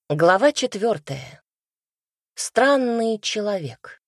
Глава 4. Странный человек.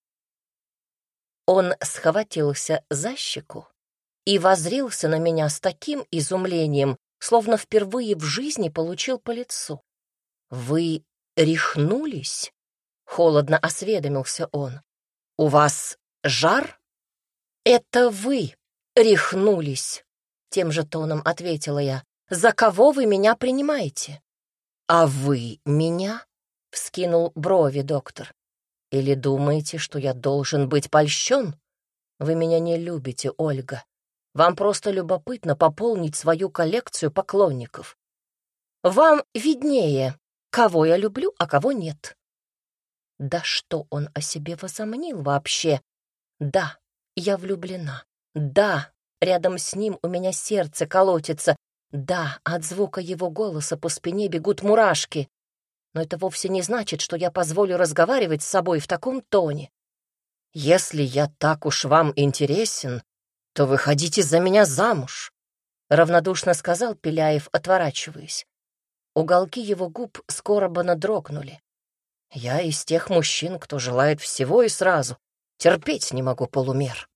Он схватился за щеку и воззрился на меня с таким изумлением, словно впервые в жизни получил по лицу. «Вы рехнулись?» — холодно осведомился он. «У вас жар?» «Это вы рехнулись», — тем же тоном ответила я. «За кого вы меня принимаете?» «А вы меня?» — вскинул брови доктор. «Или думаете, что я должен быть польщен? Вы меня не любите, Ольга. Вам просто любопытно пополнить свою коллекцию поклонников. Вам виднее, кого я люблю, а кого нет». Да что он о себе возомнил вообще? Да, я влюблена. Да, рядом с ним у меня сердце колотится. Да, от звука его голоса по спине бегут мурашки. Но это вовсе не значит, что я позволю разговаривать с собой в таком тоне. «Если я так уж вам интересен, то выходите за меня замуж», — равнодушно сказал Пеляев, отворачиваясь. Уголки его губ скоробано дрогнули. «Я из тех мужчин, кто желает всего и сразу. Терпеть не могу полумер».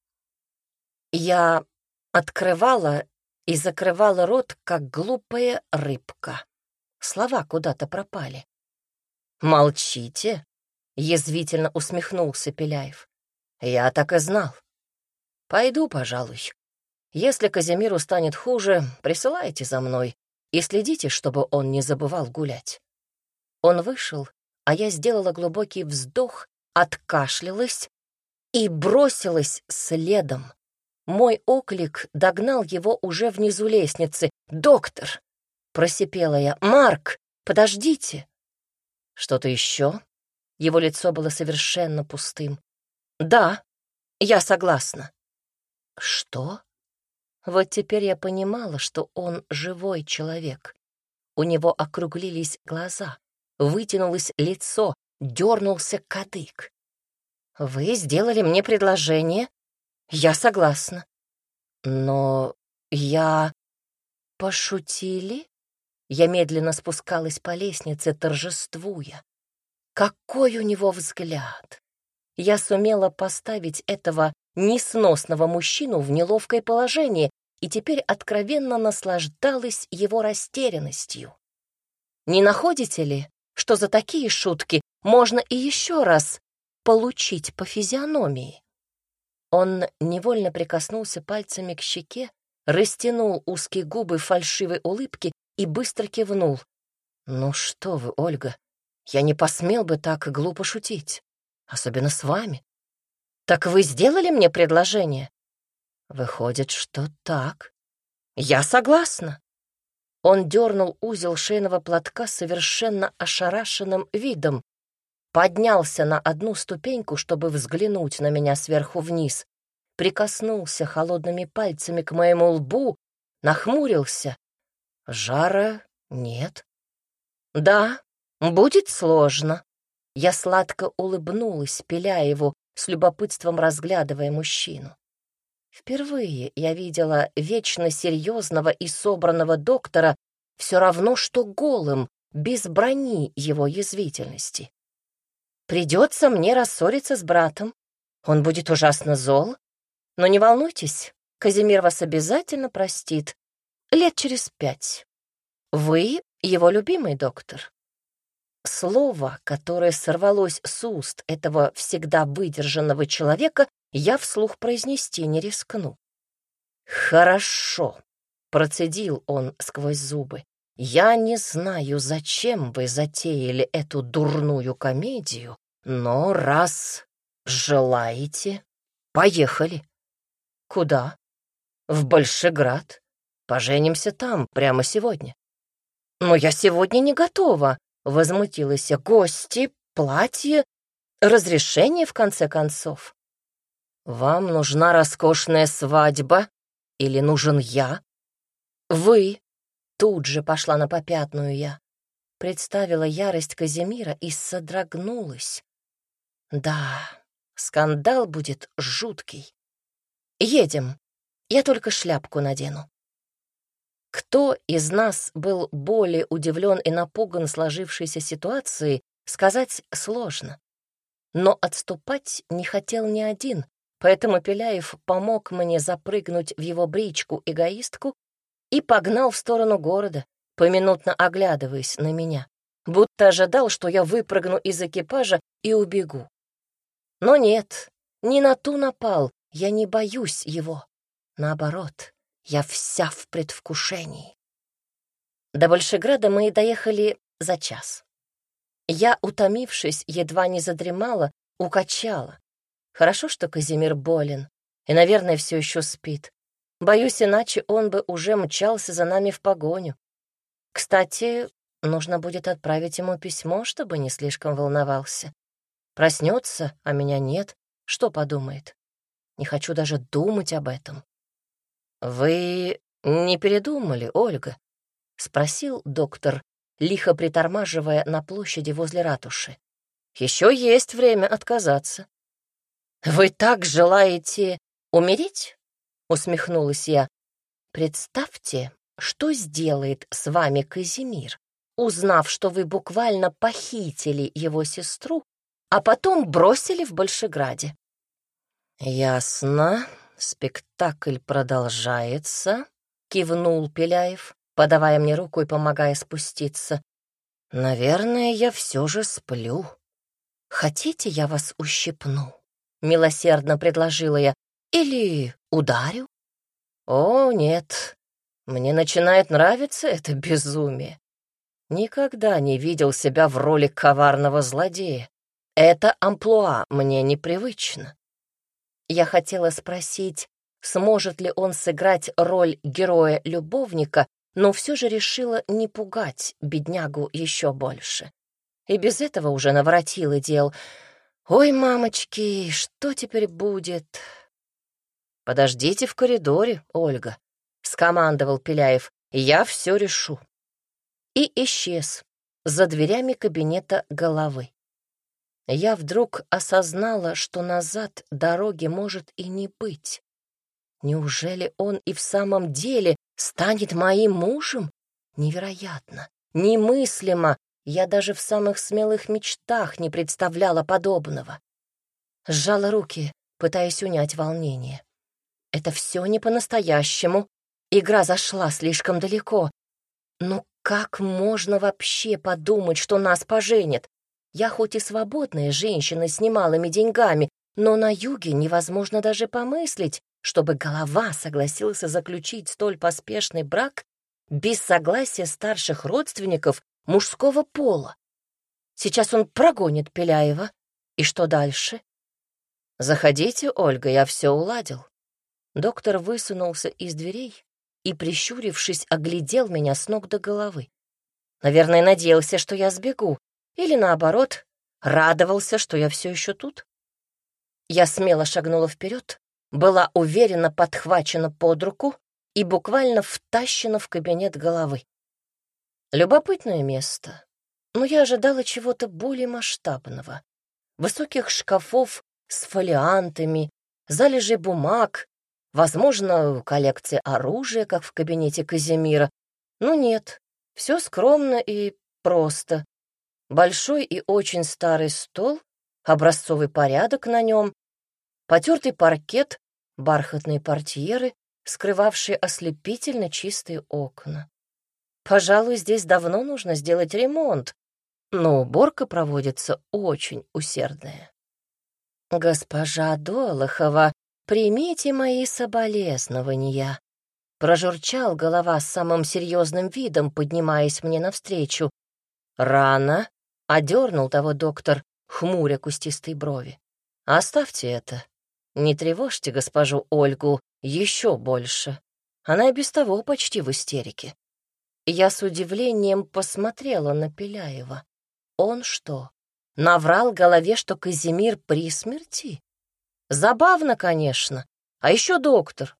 Я открывала и закрывала рот, как глупая рыбка. Слова куда-то пропали. «Молчите?» — язвительно усмехнулся Пеляев. «Я так и знал. Пойду, пожалуй. Если Казимиру станет хуже, присылайте за мной и следите, чтобы он не забывал гулять». Он вышел, а я сделала глубокий вздох, откашлялась и бросилась следом. Мой оклик догнал его уже внизу лестницы. «Доктор!» — просипела я. «Марк, подождите!» «Что-то еще?» Его лицо было совершенно пустым. «Да, я согласна». «Что?» Вот теперь я понимала, что он живой человек. У него округлились глаза, вытянулось лицо, дернулся кадык. «Вы сделали мне предложение? Я согласна». «Но я...» «Пошутили?» Я медленно спускалась по лестнице, торжествуя. Какой у него взгляд! Я сумела поставить этого несносного мужчину в неловкое положение и теперь откровенно наслаждалась его растерянностью. Не находите ли, что за такие шутки можно и еще раз получить по физиономии? Он невольно прикоснулся пальцами к щеке, растянул узкие губы в фальшивой улыбке и быстро кивнул. «Ну что вы, Ольга, я не посмел бы так глупо шутить, особенно с вами. Так вы сделали мне предложение?» «Выходит, что так. Я согласна». Он дернул узел шейного платка с совершенно ошарашенным видом, поднялся на одну ступеньку, чтобы взглянуть на меня сверху вниз, прикоснулся холодными пальцами к моему лбу, нахмурился. «Жара нет». «Да, будет сложно». Я сладко улыбнулась Пеляеву, с любопытством разглядывая мужчину. Впервые я видела вечно серьезного и собранного доктора все равно, что голым, без брони его язвительности. Придется мне рассориться с братом. Он будет ужасно зол. Но не волнуйтесь, Казимир вас обязательно простит. Лет через 5. Вы его любимый доктор. Слово, которое сорвалось с уст этого всегда выдержанного человека, я вслух произнести не рискну. «Хорошо», — процедил он сквозь зубы. «Я не знаю, зачем вы затеяли эту дурную комедию, но раз желаете, поехали». «Куда?» «В Большеград. Поженимся там прямо сегодня». «Но я сегодня не готова», — возмутилась я. «Гости, платье, разрешение, в конце концов». «Вам нужна роскошная свадьба или нужен я?» «Вы». Тут же пошла на попятную я. Представила ярость Казимира и содрогнулась. Да, скандал будет жуткий. «Едем. Я только шляпку надену». Кто из нас был более удивлен и напуган сложившейся ситуацией, сказать сложно. Но отступать не хотел ни один, поэтому Пеляев помог мне запрыгнуть в его бричку-эгоистку и погнал в сторону города, поминутно оглядываясь на меня, будто ожидал, что я выпрыгну из экипажа и убегу. Но нет, не на ту напал, я не боюсь его. Наоборот, я вся в предвкушении. До Большеграда мы доехали за час. Я, утомившись, едва не задремала, укачала. Хорошо, что Казимир болен и, наверное, все еще спит. Боюсь, иначе он бы уже мчался за нами в погоню. Кстати, нужно будет отправить ему письмо, чтобы не слишком волновался. Проснется, а меня нет. Что подумает? Не хочу даже думать об этом. «Вы не передумали, Ольга?» — спросил доктор, лихо притормаживая на площади возле ратуши. «Еще есть время отказаться». «Вы так желаете умереть?» — усмехнулась я. «Представьте, что сделает с вами Казимир, узнав, что вы буквально похитили его сестру, а потом бросили в Большеграде». «Ясно. Спектакль продолжается», — кивнул Пеляев, подавая мне руку и помогая спуститься. «Наверное, я все же сплю». «Хотите, я вас ущипну?» — милосердно предложила я. «Или ударю?» «О, нет, мне начинает нравиться это безумие. Никогда не видел себя в роли коварного злодея. Это амплуа мне непривычно». Я хотела спросить, сможет ли он сыграть роль героя-любовника, но все же решила не пугать беднягу еще больше. И без этого уже наворотила дел. «Ой, мамочки, что теперь будет?» «Подождите в коридоре, Ольга», — скомандовал Пеляев, — «я все решу». И исчез за дверями кабинета Головы. Я вдруг осознала, что назад дороги может и не быть. Неужели он и в самом деле станет моим мужем? Невероятно, немыслимо. Я даже в самых смелых мечтах не представляла подобного. Сжала руки, пытаясь унять волнение. Это все не по-настоящему. Игра зашла слишком далеко. Но как можно вообще подумать, что нас поженят? Я хоть и свободная женщина с немалыми деньгами, но на юге невозможно даже помыслить, чтобы Голова согласился заключить столь поспешный брак без согласия старших родственников мужского пола. Сейчас он прогонит Пеляева. И что дальше? «Заходите, Ольга, я все уладил». Доктор высунулся из дверей и, прищурившись, оглядел меня с ног до головы. Наверное, надеялся, что я сбегу, или, наоборот, радовался, что я все еще тут. Я смело шагнула вперед, была уверенно подхвачена под руку и буквально втащена в кабинет Головы. Любопытное место, но я ожидала чего-то более масштабного. Высоких шкафов с фолиантами, залежей бумаг, возможно, коллекция оружия, как в кабинете Казимира. Но нет, все скромно и просто. Большой и очень старый стол, образцовый порядок на нем, потертый паркет, бархатные портьеры, скрывавшие ослепительно чистые окна. Пожалуй, здесь давно нужно сделать ремонт, но уборка проводится очень усердная. «Госпожа Долохова, примите мои соболезнования», — прожурчал Голова с самым серьезным видом, поднимаясь мне навстречу. «Рано», — одернул того доктор, хмуря кустистые брови. «Оставьте это. Не тревожьте госпожу Ольгу еще больше. Она и без того почти в истерике». Я с удивлением посмотрела на Пеляева. Он что, наврал Голове, что Казимир при смерти? Забавно, конечно. А еще доктор.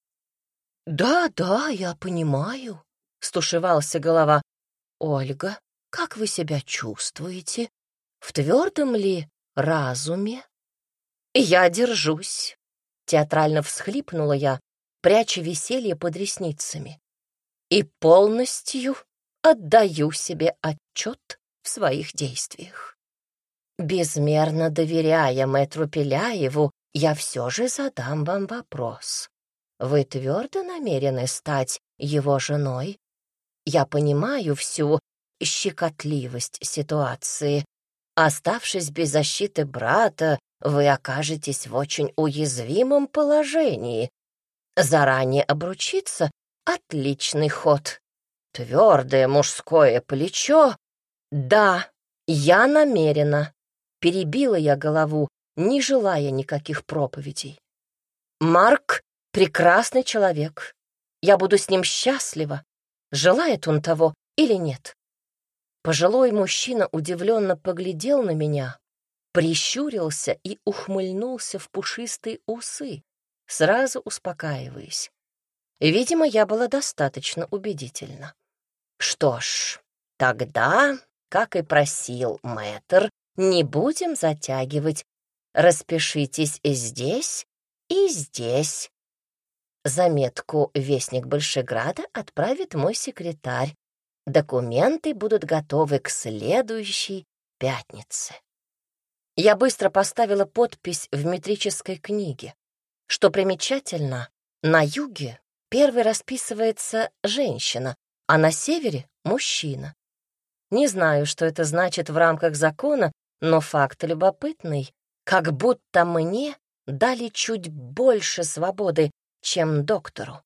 «Да, я понимаю», — стушевался Голова. «Ольга, как вы себя чувствуете? В твердом ли разуме?» «Я держусь», — театрально всхлипнула я, пряча веселье под ресницами. и полностью отдаю себе отчет в своих действиях. Безмерно доверяя мэтру Пеляеву, я все же задам вам вопрос. Вы твердо намерены стать его женой? Я понимаю всю щекотливость ситуации. Оставшись без защиты брата, вы окажетесь в очень уязвимом положении. Заранее обручиться — отличный ход. Твердое мужское плечо. Да, я намерена. Перебила я голову, не желая никаких проповедей. Марк — прекрасный человек. Я буду с ним счастлива. Желает он того или нет? Пожилой мужчина удивленно поглядел на меня, прищурился и ухмыльнулся в пушистые усы, сразу успокаиваясь. Видимо, я была достаточно убедительна. Что ж, тогда, как и просил мэтр, не будем затягивать. Распишитесь здесь и здесь. Заметку «Вестник Большеграда» отправит мой секретарь. Документы будут готовы к следующей пятнице. Я быстро поставила подпись в метрической книге. Что примечательно, на юге первой расписывается женщина, а на севере — мужчина. Не знаю, что это значит в рамках закона, но факт любопытный. Как будто мне дали чуть больше свободы, чем доктору.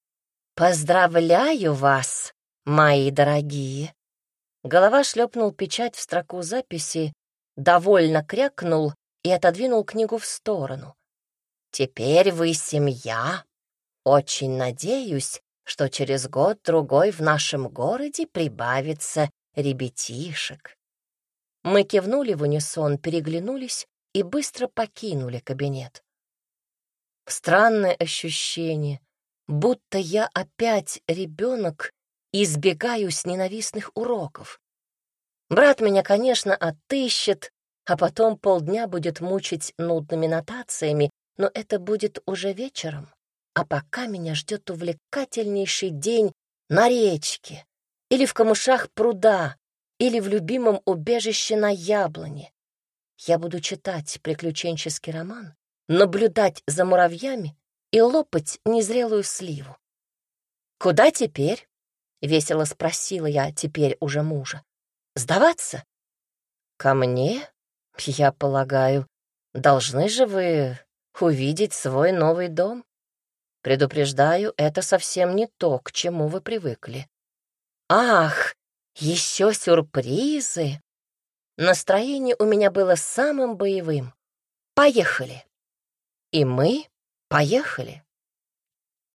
«Поздравляю вас, мои дорогие!» Голова шлепнул печать в строку записи, довольно крякнул и отодвинул книгу в сторону. «Теперь вы семья. Очень надеюсь, что через год-другой в нашем городе прибавится ребятишек». Мы кивнули в унисон, переглянулись и быстро покинули кабинет. Странное ощущение, будто я опять ребенок и избегаю с ненавистных уроков. Брат меня, конечно, отыщет, а потом полдня будет мучить нудными нотациями, но это будет уже вечером, а пока меня ждет увлекательнейший день на речке или в камышах пруда, или в любимом убежище на яблоне. Я буду читать приключенческий роман, наблюдать за муравьями и лопать незрелую сливу. «Куда теперь?» — весело спросила я теперь уже мужа. «Сдаваться?» «Ко мне? Я полагаю, должны же вы увидеть свой новый дом. Предупреждаю, это совсем не то, к чему вы привыкли». «Ах, еще сюрпризы!» Настроение у меня было самым боевым. «Поехали!» И мы поехали.